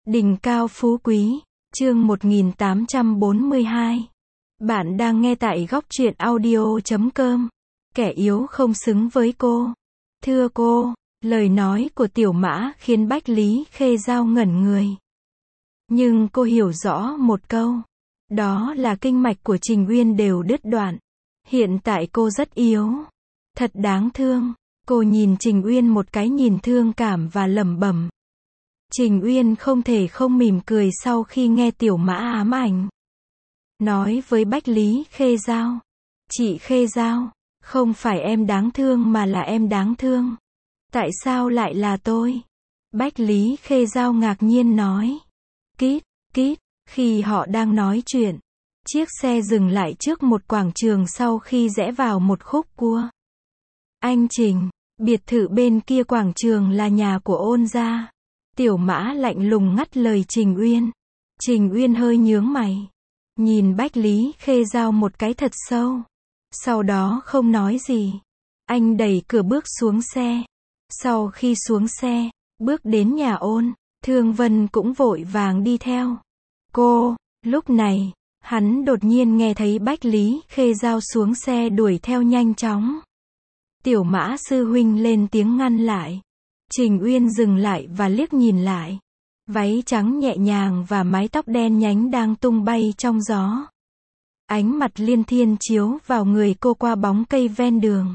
Đỉnh cao phú quý, chương 1842. Bạn đang nghe tại góc truyện audio.com. Kẻ yếu không xứng với cô. Thưa cô, lời nói của Tiểu Mã khiến Bách Lý Khê Dao ngẩn người. Nhưng cô hiểu rõ một câu. Đó là kinh mạch của Trình Uyên đều đứt đoạn. Hiện tại cô rất yếu. Thật đáng thương. Cô nhìn Trình Uyên một cái nhìn thương cảm và lẩm bẩm. Trình Uyên không thể không mỉm cười sau khi nghe Tiểu Mã ám ảnh. Nói với Bách Lý Khê Dao. Chị Khê Dao, không phải em đáng thương mà là em đáng thương. Tại sao lại là tôi? Bách Lý Khê Dao ngạc nhiên nói. Kít, kít, khi họ đang nói chuyện, chiếc xe dừng lại trước một quảng trường sau khi rẽ vào một khúc cua. Anh Trình, biệt thự bên kia quảng trường là nhà của Ôn gia. Tiểu Mã lạnh lùng ngắt lời Trình Uyên. Trình Uyên hơi nhướng mày. Nhìn Bách Lý Khê Dao một cái thật sâu. Sau đó không nói gì. Anh đẩy cửa bước xuống xe. Sau khi xuống xe, bước đến nhà Ôn, Thương Vân cũng vội vàng đi theo. Cô, lúc này, hắn đột nhiên nghe thấy Bách Lý Khê Dao xuống xe đuổi theo nhanh chóng. Tiểu Mã sư huynh lên tiếng ngăn lại. Trình Uyên dừng lại và liếc nhìn lại. Váy trắng nhẹ nhàng và mái tóc đen nhánh đang tung bay trong gió. Ánh mặt liên thiên chiếu vào người cô qua bóng cây ven đường.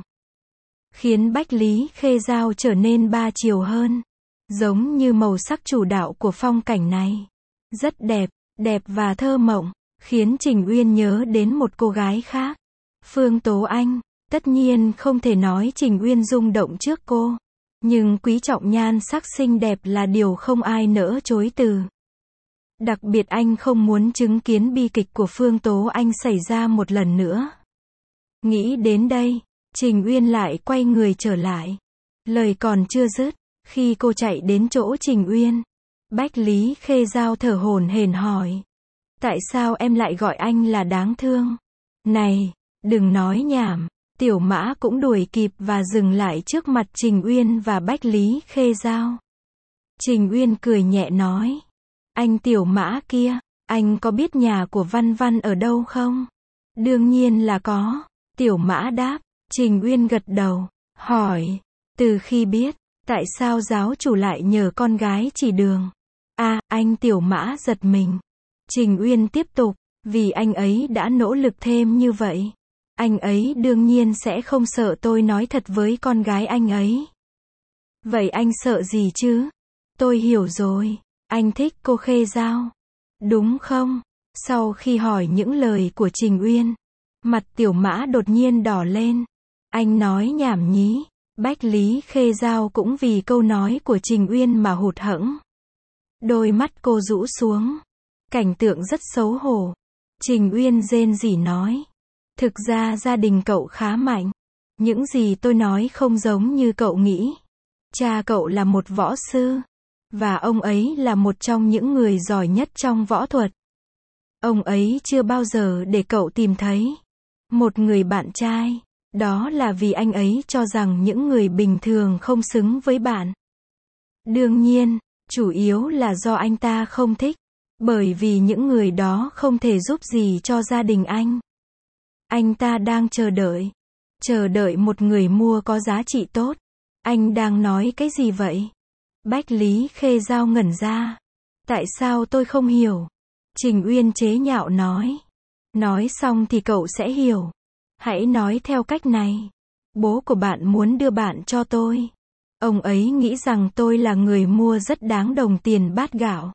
Khiến Bách Lý Khê Dao trở nên ba chiều hơn. Giống như màu sắc chủ đạo của phong cảnh này. Rất đẹp, đẹp và thơ mộng. Khiến Trình Uyên nhớ đến một cô gái khác. Phương Tố Anh. Tất nhiên không thể nói Trình Uyên rung động trước cô. Nhưng quý trọng nhan sắc xinh đẹp là điều không ai nỡ chối từ. Đặc biệt anh không muốn chứng kiến bi kịch của Phương Tố Anh xảy ra một lần nữa. Nghĩ đến đây, Trình Uyên lại quay người trở lại. Lời còn chưa dứt, khi cô chạy đến chỗ Trình Uyên, Bách Lý Khê Dao thở hổn hển hỏi. Tại sao em lại gọi anh là đáng thương? Này, đừng nói nhảm. Tiểu Mã cũng đuổi kịp và dừng lại trước mặt Trình Uyên và Bách Lý Khê Dao. Trình Uyên cười nhẹ nói. Anh Tiểu Mã kia, anh có biết nhà của Văn Văn ở đâu không? Đương nhiên là có. Tiểu Mã đáp. Trình Uyên gật đầu, hỏi. Từ khi biết, tại sao giáo chủ lại nhờ con gái chỉ đường? Anh Tiểu Mã giật mình. Trình Uyên tiếp tục. Vì anh ấy đã nỗ lực thêm như vậy. Anh ấy đương nhiên sẽ không sợ tôi nói thật với con gái anh ấy. Vậy anh sợ gì chứ? Tôi hiểu rồi. Anh thích cô Khê Dao. Đúng không? Sau khi hỏi những lời của Trình Uyên, mặt Tiểu Mã đột nhiên đỏ lên. Anh nói nhảm nhí. Bách Lý Khê Dao cũng vì câu nói của Trình Uyên mà hụt hẫng. Đôi mắt cô rũ xuống. Cảnh tượng rất xấu hổ. Trình Uyên rên rỉ nói. Thực ra gia đình cậu khá mạnh. Những gì tôi nói không giống như cậu nghĩ. Cha cậu là một võ sư. Và ông ấy là một trong những người giỏi nhất trong võ thuật. Ông ấy chưa bao giờ để cậu tìm thấy một người bạn trai. Đó là vì anh ấy cho rằng những người bình thường không xứng với bạn. Đương nhiên, chủ yếu là do anh ta không thích. Bởi vì những người đó không thể giúp gì cho gia đình anh. Anh ta đang chờ đợi một người mua có giá trị tốt. Anh đang nói cái gì vậy? Bách Lý Khê Dao ngẩn ra. Tại sao tôi không hiểu? Trình Uyên chế nhạo nói. Nói xong thì cậu sẽ hiểu. Hãy nói theo cách này. Bố của bạn muốn đưa bạn cho tôi. Ông ấy nghĩ rằng tôi là người mua rất đáng đồng tiền bát gạo.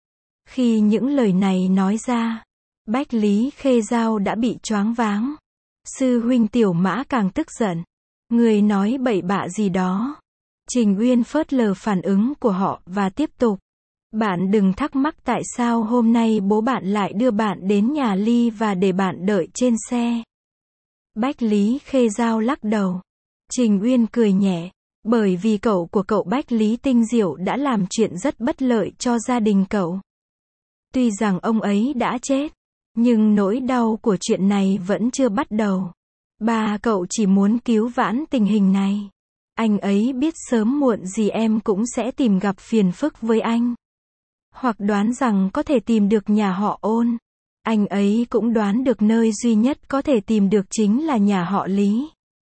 Khi những lời này nói ra, Bách Lý Khê Dao đã bị choáng váng. Sư huynh Tiểu Mã càng tức giận. Người nói bậy bạ gì đó. Trình Uyên phớt lờ phản ứng của họ và tiếp tục. Bạn đừng thắc mắc tại sao hôm nay bố bạn lại đưa bạn đến nhà Ly và để bạn đợi trên xe. Bách Lý Khê Dao lắc đầu. Trình Uyên cười nhẹ. Bởi vì cậu của cậu Bách Lý Tinh Diệu đã làm chuyện rất bất lợi cho gia đình cậu. Tuy rằng ông ấy đã chết. Nhưng nỗi đau của chuyện này vẫn chưa bắt đầu. Ba cậu chỉ muốn cứu vãn tình hình này. Anh ấy biết sớm muộn gì em cũng sẽ tìm gặp phiền phức với anh. hoặc đoán rằng có thể tìm được nhà họ Ôn. Anh ấy cũng đoán được nơi duy nhất có thể tìm được chính là nhà họ Lý.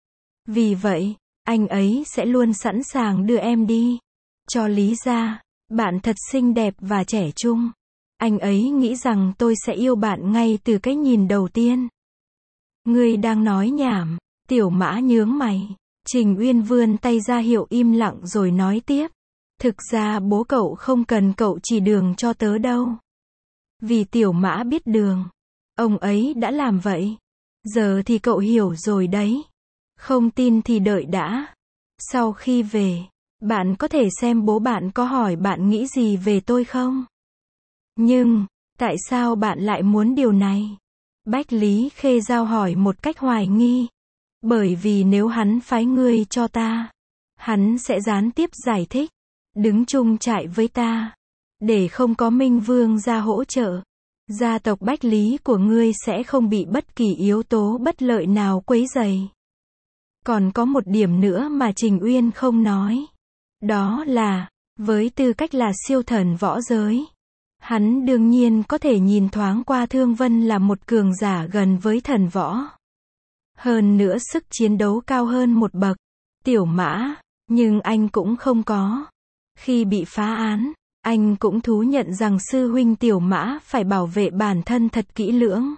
Vì vậy, anh ấy sẽ luôn sẵn sàng đưa em đi. Cho lý ra, bạn thật xinh đẹp và trẻ trung. Anh ấy nghĩ rằng tôi sẽ yêu bạn ngay từ cái nhìn đầu tiên. Ngươi đang nói nhảm, Tiểu Mã nhướng mày. Trình Uyên vươn tay ra hiệu im lặng rồi nói tiếp. Thực ra bố cậu không cần cậu chỉ đường cho tớ đâu. Vì Tiểu Mã biết đường. Ông ấy đã làm vậy. Giờ thì cậu hiểu rồi đấy. Không tin thì đợi đã. Sau khi về, bạn có thể xem bố bạn có hỏi bạn nghĩ gì về tôi không? Nhưng, tại sao bạn lại muốn điều này? Bách Lý Khê Giao hỏi một cách hoài nghi. Bởi vì nếu hắn phái ngươi cho ta, hắn sẽ gián tiếp giải thích, đứng chung trại với ta, để không có Minh Vương ra hỗ trợ. Gia tộc Bách Lý của ngươi sẽ không bị bất kỳ yếu tố bất lợi nào quấy rầy. Còn có một điểm nữa mà Trình Uyên không nói. Đó là, với tư cách là siêu thần võ giới, hắn đương nhiên có thể nhìn thoáng qua Thương Vân là một cường giả gần với thần võ. Hơn nữa sức chiến đấu cao hơn một bậc. Tiểu Mã, nhưng anh cũng không có. Khi bị phá án, anh cũng thú nhận rằng sư huynh Tiểu Mã phải bảo vệ bản thân thật kỹ lưỡng.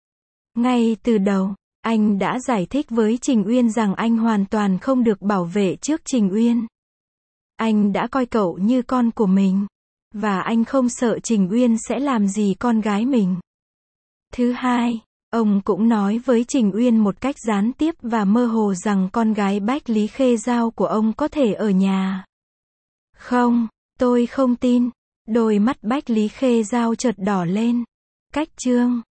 Ngay từ đầu, anh đã giải thích với Trình Uyên rằng anh hoàn toàn không được bảo vệ trước Trình Uyên. Anh đã coi cậu như con của mình. Và anh không sợ Trình Uyên sẽ làm gì con gái mình. Thứ hai, ông cũng nói với Trình Uyên một cách gián tiếp và mơ hồ rằng con gái Bách Lý Khê Giao của ông có thể ở nhà. Không, tôi không tin. Đôi mắt Bách Lý Khê Giao chợt đỏ lên. Cách chương